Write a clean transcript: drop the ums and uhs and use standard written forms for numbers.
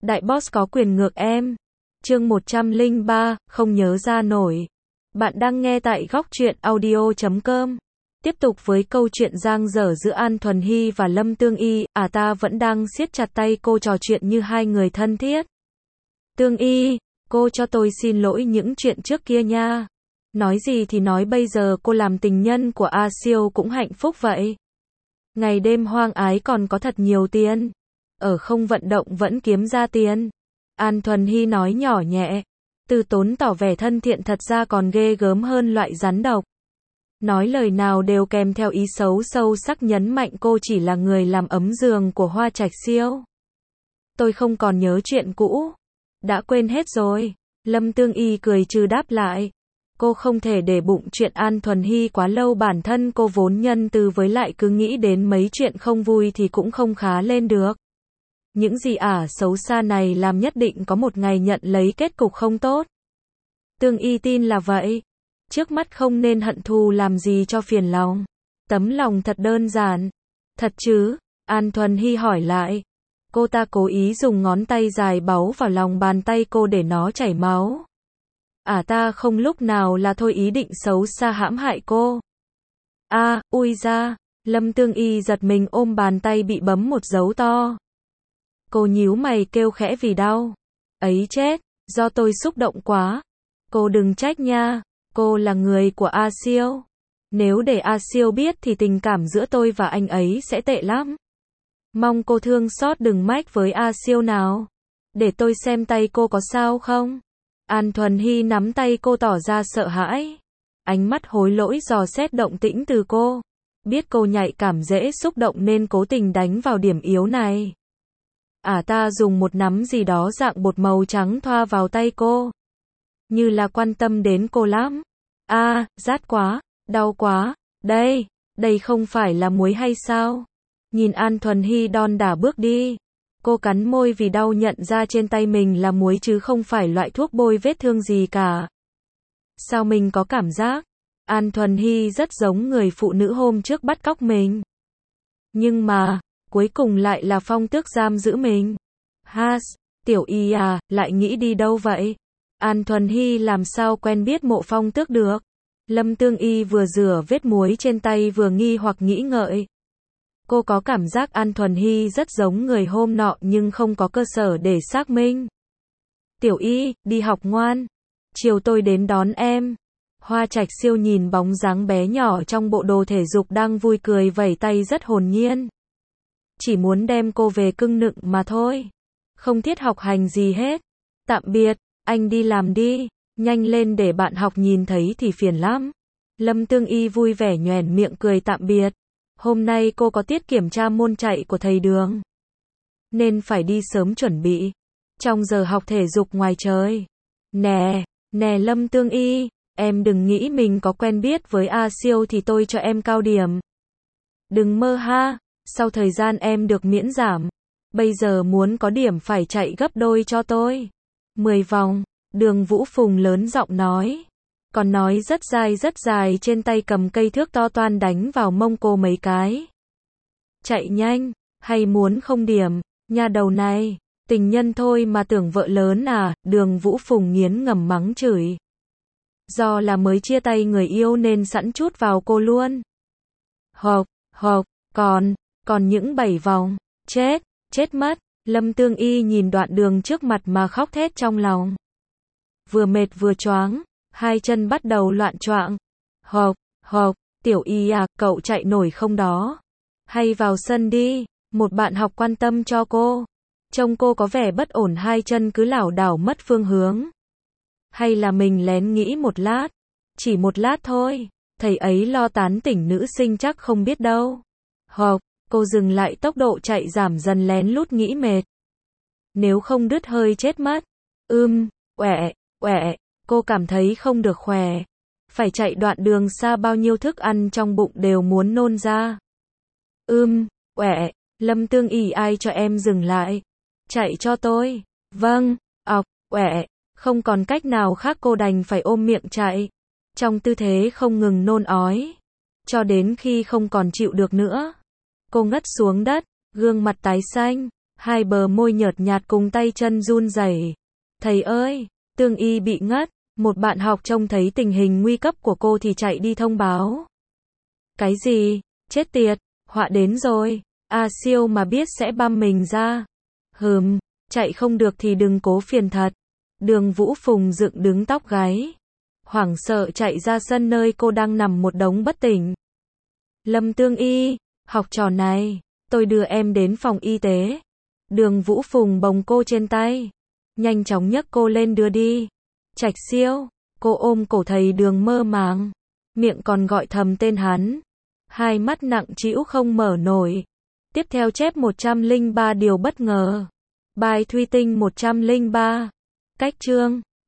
Đại boss có quyền ngược em. Chương 103, không nhớ ra nổi. Bạn đang nghe tại góc truyện audio.com. Tiếp tục với câu chuyện dang dở giữa An Thuần Hy và Lâm Tương Y, ta vẫn đang siết chặt tay cô trò chuyện như hai người thân thiết. Tương Y, cô cho tôi xin lỗi những chuyện trước kia nha. Nói gì thì nói, bây giờ cô làm tình nhân của A Siêu cũng hạnh phúc vậy. Ngày đêm hoang ái còn có thật nhiều tiền. Ở không vận động vẫn kiếm ra tiền. An Thuần Hy nói nhỏ nhẹ. Từ Tốn tỏ vẻ thân thiện, thật ra còn ghê gớm hơn loại rắn độc. Nói lời nào đều kèm theo ý xấu sâu sắc, nhấn mạnh cô chỉ là người làm ấm giường của Hoa Trạch Siêu. Tôi không còn nhớ chuyện cũ. Đã quên hết rồi. Lâm Tương Y cười trừ đáp lại. Cô không thể để bụng chuyện An Thuần Hy quá lâu, bản thân cô vốn nhân từ, với lại cứ nghĩ đến mấy chuyện không vui thì cũng không khá lên được. Những gì xấu xa này làm nhất định có một ngày nhận lấy kết cục không tốt. Tương Y tin là vậy. Trước mắt không nên hận thù làm gì cho phiền lòng. Tấm lòng thật đơn giản. Thật chứ? An Thuần Hy hỏi lại. Cô ta cố ý dùng ngón tay dài báu vào lòng bàn tay cô để nó chảy máu. Ta không lúc nào là thôi ý định xấu xa hãm hại cô. Ui da. Lâm Tương Y giật mình ôm bàn tay bị bấm một dấu to. Cô nhíu mày kêu khẽ vì đau. Ấy chết, do tôi xúc động quá. Cô đừng trách nha, cô là người của A Siêu. Nếu để A Siêu biết thì tình cảm giữa tôi và anh ấy sẽ tệ lắm. Mong cô thương xót đừng mách với A Siêu nào. Để tôi xem tay cô có sao không. An Thuần Hy nắm tay cô tỏ ra sợ hãi. Ánh mắt hối lỗi dò xét động tĩnh từ cô. Biết cô nhạy cảm dễ xúc động nên cố tình đánh vào điểm yếu này. Ta dùng một nắm gì đó dạng bột màu trắng thoa vào tay cô. Như là quan tâm đến cô lắm. Rát quá, đau quá. Đây không phải là muối hay sao? Nhìn An Thuần Hy đon đả bước đi. Cô cắn môi vì đau, nhận ra trên tay mình là muối chứ không phải loại thuốc bôi vết thương gì cả. Sao mình có cảm giác An Thuần Hy rất giống người phụ nữ hôm trước bắt cóc mình. Nhưng mà cuối cùng lại là Phong Tước giam giữ mình. Tiểu Y lại nghĩ đi đâu vậy? An Thuần Hy làm sao quen biết Mộ Phong Tước được? Lâm Tương Y vừa rửa vết muối trên tay vừa nghi hoặc nghĩ ngợi. Cô có cảm giác An Thuần Hy rất giống người hôm nọ nhưng không có cơ sở để xác minh. Tiểu Y, đi học ngoan. Chiều tôi đến đón em. Hoa Trạch Siêu nhìn bóng dáng bé nhỏ trong bộ đồ thể dục đang vui cười vẩy tay rất hồn nhiên. Chỉ muốn đem cô về cưng nựng mà thôi. Không thiết học hành gì hết. Tạm biệt, anh đi làm đi. Nhanh lên để bạn học nhìn thấy thì phiền lắm. Lâm Tương Y vui vẻ nhoẻn miệng cười tạm biệt. Hôm nay cô có tiết kiểm tra môn chạy của thầy Đường. Nên phải đi sớm chuẩn bị. Trong giờ học thể dục ngoài trời. Nè Lâm Tương Y, em đừng nghĩ mình có quen biết với A Siêu thì tôi cho em cao điểm. Đừng mơ ha, sau thời gian em được miễn giảm. Bây giờ muốn có điểm phải chạy gấp đôi cho tôi. 10 vòng, Đường Vũ Phùng lớn giọng nói. Còn nói rất dài trên tay cầm cây thước to toan đánh vào mông cô mấy cái. Chạy nhanh, hay muốn không điểm, nha đầu này, tình nhân thôi mà tưởng vợ lớn Đường Vũ Phùng nghiến ngầm mắng chửi. Do là mới chia tay người yêu nên sẵn chút vào cô luôn. Còn những 7 vòng, chết mất. Lâm Tương Y nhìn đoạn đường trước mặt mà khóc thét trong lòng. Vừa mệt vừa choáng, hai chân bắt đầu loạn choạng. Tiểu Y cậu chạy nổi không đó? Hay vào sân đi, một bạn học quan tâm cho cô. Trông cô có vẻ bất ổn, hai chân cứ lảo đảo mất phương hướng. Hay là mình lén nghĩ một lát? Chỉ một lát thôi, thầy ấy lo tán tỉnh nữ sinh chắc không biết đâu. Cô dừng lại tốc độ chạy giảm dần, lén lút nghĩ mệt. Nếu không đứt hơi chết mất. Cô cảm thấy không được khỏe. Phải chạy đoạn đường xa, bao nhiêu thức ăn trong bụng đều muốn nôn ra. Lâm Tương Y, ai cho em dừng lại? Chạy cho tôi. Vâng. Không còn cách nào khác, cô đành phải ôm miệng chạy. Trong tư thế không ngừng nôn ói. Cho đến khi không còn chịu được nữa. Cô ngất xuống đất, gương mặt tái xanh. hai bờ môi nhợt nhạt cùng tay chân run rẩy. Thầy ơi, Tương Y bị ngất, một bạn học trông thấy tình hình nguy cấp của cô thì chạy đi thông báo. Cái gì? Chết tiệt, họa đến rồi. A Siêu mà biết sẽ băm mình ra. Chạy không được thì đừng cố phiền thật. Đường Vũ Phùng dựng đứng tóc gáy, hoảng sợ chạy ra sân nơi cô đang nằm một đống bất tỉnh. Lâm Tương Y, học trò này, tôi đưa em đến phòng y tế. Đường Vũ Phùng bồng cô trên tay, nhanh chóng nhấc cô lên đưa đi. Trạch Siêu, cô ôm cổ thầy Đường mơ màng, miệng còn gọi thầm tên hắn. Hai mắt nặng trĩu không mở nổi. Tiếp theo chép 103 điều bất ngờ. Bài Thủy Tinh 103. Cách chương